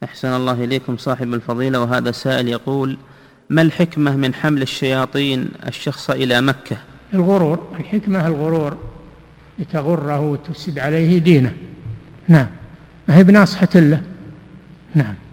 أحسن الله إليكم صاحب الفضيلة. وهذا سائل يقول: ما الحكمة من حمل الشياطين الشخص إلى مكة؟ الغرور، الحكمة الغرور، لتغره وتفسد عليه دينه. نعم، ما هي بناصحة له. نعم.